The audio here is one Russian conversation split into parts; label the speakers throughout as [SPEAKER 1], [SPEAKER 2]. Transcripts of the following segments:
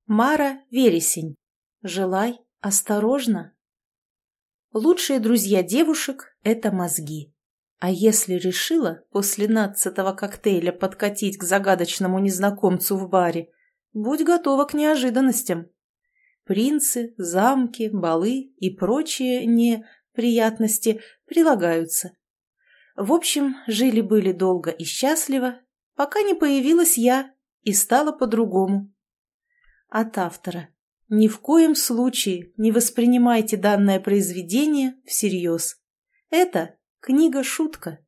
[SPEAKER 1] Мара Вересень. Желай осторожно. Лучшие друзья девушек – это мозги. А если решила после 12-го коктейля подкатить к загадочному незнакомцу в баре, будь готова к неожиданностям. Принцы, замки, балы и прочие неприятности прилагаются. В общем, жили-были долго и счастливо, пока не появилась я и стало по-другому. От автора. Ни в коем случае не воспринимайте данное произведение всерьез. Это книга-шутка.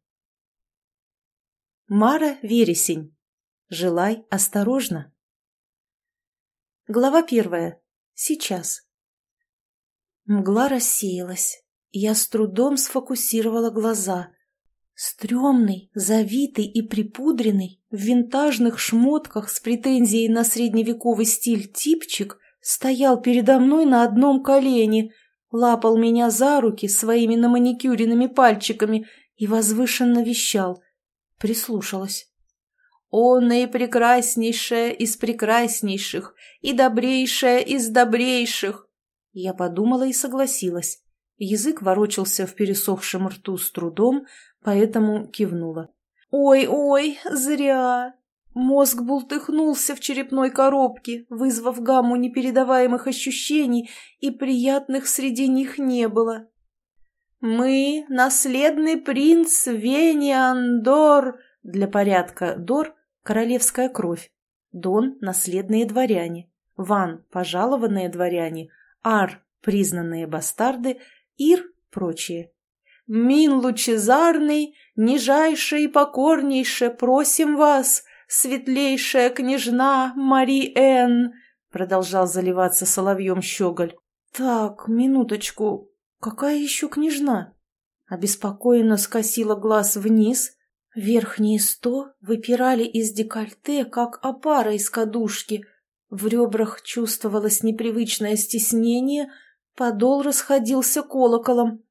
[SPEAKER 1] Мара Вересень. Желай осторожно. Глава 1. Сейчас. Мгла рассеялась. Я с трудом сфокусировала глаза. Стрёмный, завитый и припудренный, в винтажных шмотках с претензией на средневековый стиль типчик стоял передо мной на одном колене, лапал меня за руки своими наманикюренными пальчиками и возвышенно вещал. Прислушалась. «О, наипрекраснейшая из прекраснейших и добрейшая из добрейших!» Я подумала и согласилась. Язык ворочался в пересохшем рту с трудом, поэтому кивнула. «Ой-ой, зря!» Мозг бултыхнулся в черепной коробке, вызвав гамму непередаваемых ощущений, и приятных среди них не было. «Мы, наследный принц Вениан Дор...» Для порядка Дор – королевская кровь. Дон – наследные дворяне. Ван – пожалованные дворяне. Ар – признанные бастарды. Ир – прочие. «Мин лучезарный, нижайше и покорнейше просим вас, светлейшая княжна Мари-Энн», продолжал заливаться соловьем щеголь. «Так, минуточку, какая еще княжна?» Обеспокоенно скосила глаз вниз. Верхние 100 выпирали из декольте, как опара из кадушки. В ребрах чувствовалось непривычное стеснение, подол расходился колоколом.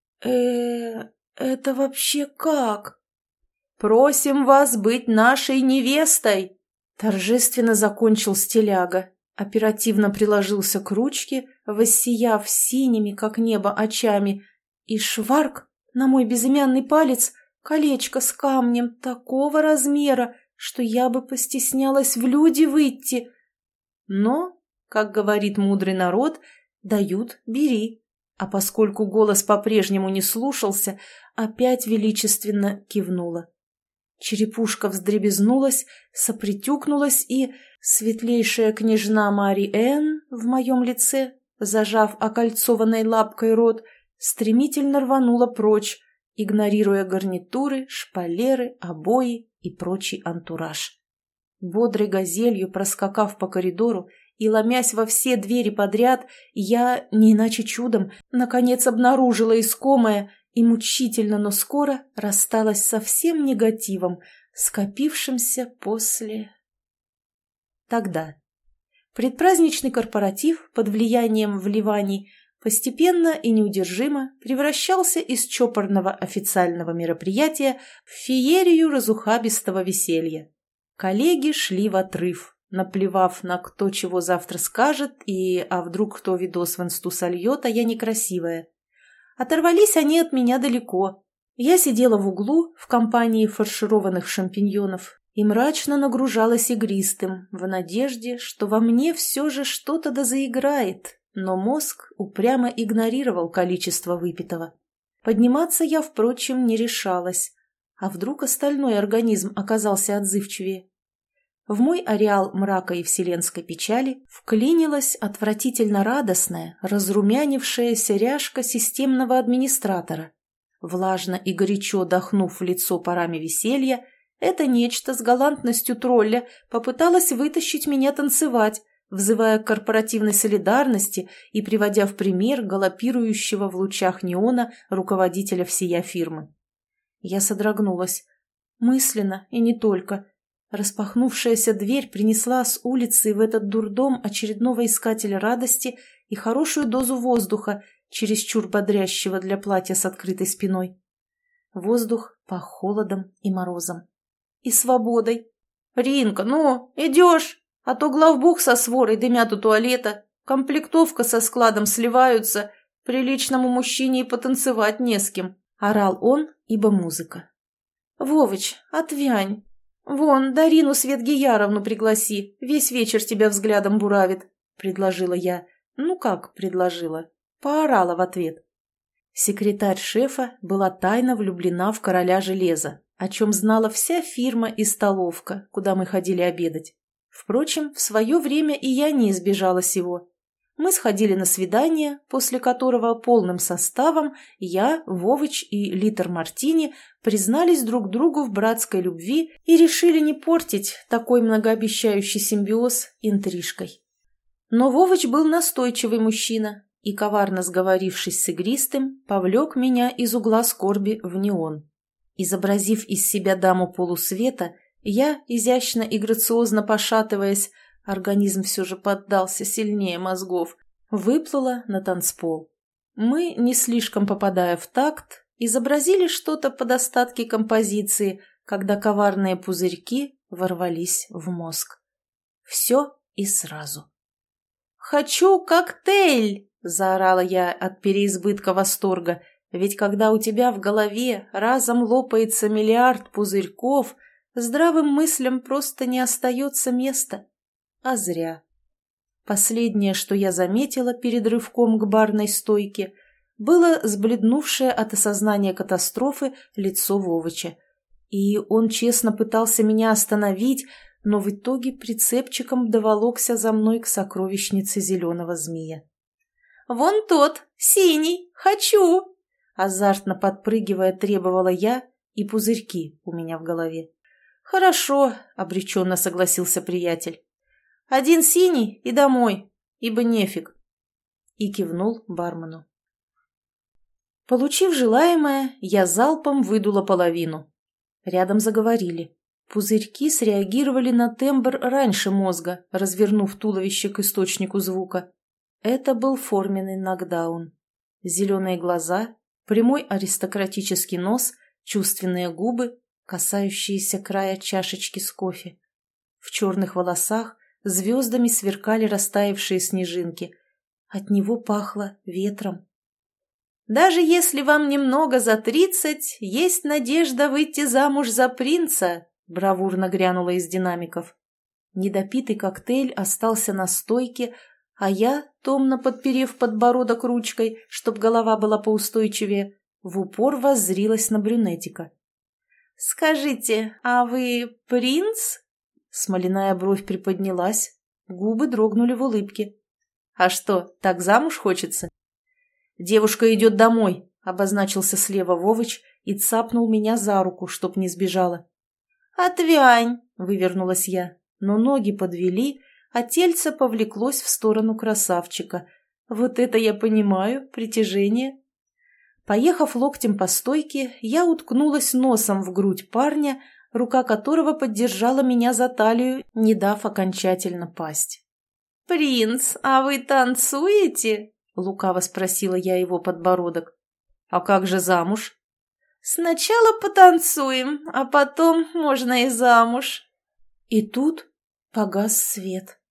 [SPEAKER 1] Это вообще как? «Просим вас быть нашей невестой!» Торжественно закончил стиляга, оперативно приложился к ручке, воссияв синими, как небо, очами, и шварк на мой безымянный палец колечко с камнем такого размера, что я бы постеснялась в люди выйти. Но, как говорит мудрый народ, дают – бери. А поскольку голос по-прежнему не слушался, опять величественно кивнула. Черепушка вздребезнулась, сопритюкнулась, и светлейшая княжна Мари-Энн в моем лице, зажав окольцованной лапкой рот, стремительно рванула прочь, игнорируя гарнитуры, шпалеры, обои и прочий антураж. Бодрой газелью проскакав по коридору и ломясь во все двери подряд, я, не иначе чудом, наконец обнаружила искомое и мучительно, но скоро рассталась со всем негативом, скопившимся после... Тогда. Предпраздничный корпоратив под влиянием вливаний постепенно и неудержимо превращался из чопорного официального мероприятия в феерию разухабистого веселья. Коллеги шли в отрыв, наплевав на кто чего завтра скажет а вдруг кто видос в инсту сольет, а я некрасивая. Оторвались они от меня далеко. Я сидела в углу в компании фаршированных шампиньонов и мрачно нагружалась игристым, в надежде, что во мне все же что-то да заиграет, но мозг упрямо игнорировал количество выпитого. Подниматься я, впрочем, не решалась. А вдруг остальной организм оказался отзывчивее? В мой ареал мрака и вселенской печали вклинилась отвратительно радостная, разрумянившаяся ряжка системного администратора. Влажно и горячо дохнув в лицо парами веселья, это нечто с галантностью тролля попыталось вытащить меня танцевать, взывая к корпоративной солидарности и приводя в пример галопирующего в лучах неона руководителя всея фирмы. Я содрогнулась. Мысленно и не только. Распахнувшаяся дверь принесла с улицы в этот дурдом очередного искателя радости и хорошую дозу воздуха, чересчур бодрящего для платья с открытой спиной. Воздух пах холодом и морозом. И свободой. «Ринка, ну, идешь?» А то главбух со сворой дымят у туалета, комплектовка со складом сливаются, приличному мужчине и потанцевать не с кем», — орал он, ибо музыка. «Вовыч, отвянь. Вон, Дарину Светгияровну пригласи, весь вечер тебя взглядом буравит», — предложила я. Ну как предложила? Поорала в ответ. Секретарь шефа была тайно влюблена в короля железа, о чем знала вся фирма и столовка, куда мы ходили обедать. Впрочем, в свое время и я не избежала сего. Мы сходили на свидание, после которого полным составом я, Вовыч и литр мартини признались друг другу в братской любви и решили не портить такой многообещающий симбиоз интрижкой. Но Вовыч был настойчивый мужчина и, коварно сговорившись с игристым, повлек меня из угла скорби в неон. Изобразив из себя даму полусвета, я, изящно и грациозно пошатываясь, организм все же поддался сильнее мозгов, выплыла на танцпол. Мы, не слишком попадая в такт, изобразили что-то под остатки композиции, когда коварные пузырьки ворвались в мозг. Все и сразу. «Хочу коктейль!» – заорала я от переизбытка восторга, ведь когда у тебя в голове разом лопается миллиард пузырьков, здравым мыслям просто не остается места. А зря. Последнее, что я заметила перед рывком к барной стойке, было сбледнувшее от осознания катастрофы лицо Вовыча. И он честно пытался меня остановить, но в итоге прицепчиком доволокся за мной к сокровищнице зеленого змея. «Вон тот, синий, хочу!» Азартно подпрыгивая, требовала я, и пузырьки у меня в голове. «Хорошо», — обреченно согласился приятель. «Один синий и домой, ибо нефиг», — и кивнул бармену. Получив желаемое, я залпом выдула половину. Рядом заговорили. Пузырьки среагировали на тембр раньше мозга, развернув туловище к источнику звука. Это был форменный нокдаун. Зеленые глаза, прямой аристократический нос, чувственные губы, касающиеся края чашечки с кофе. В черных волосах звездами сверкали растаявшие снежинки. От него пахло ветром. «Даже если вам немного за 30, есть надежда выйти замуж за принца», — бравурно грянула из динамиков. Недопитый коктейль остался на стойке, а я, томно подперев подбородок ручкой, чтоб голова была поустойчивее, в упор воззрилась на брюнетика. «Скажите, а вы принц?» Смоляная бровь приподнялась, губы дрогнули в улыбке. «А что, так замуж хочется?» «Девушка идет домой», — обозначился слева Вовыч и цапнул меня за руку, чтоб не сбежала. «Отвянь!» — вывернулась я, но ноги подвели, а тельце повлеклось в сторону красавчика. Вот это я понимаю, притяжение. Поехав локтем по стойке, я уткнулась носом в грудь парня, рука которого поддержала меня за талию, не дав окончательно пасть. «Принц, а вы танцуете?» — лукаво спросила я его подбородок. «А как же замуж?» «Сначала потанцуем, а потом можно и замуж». И тут погас свет.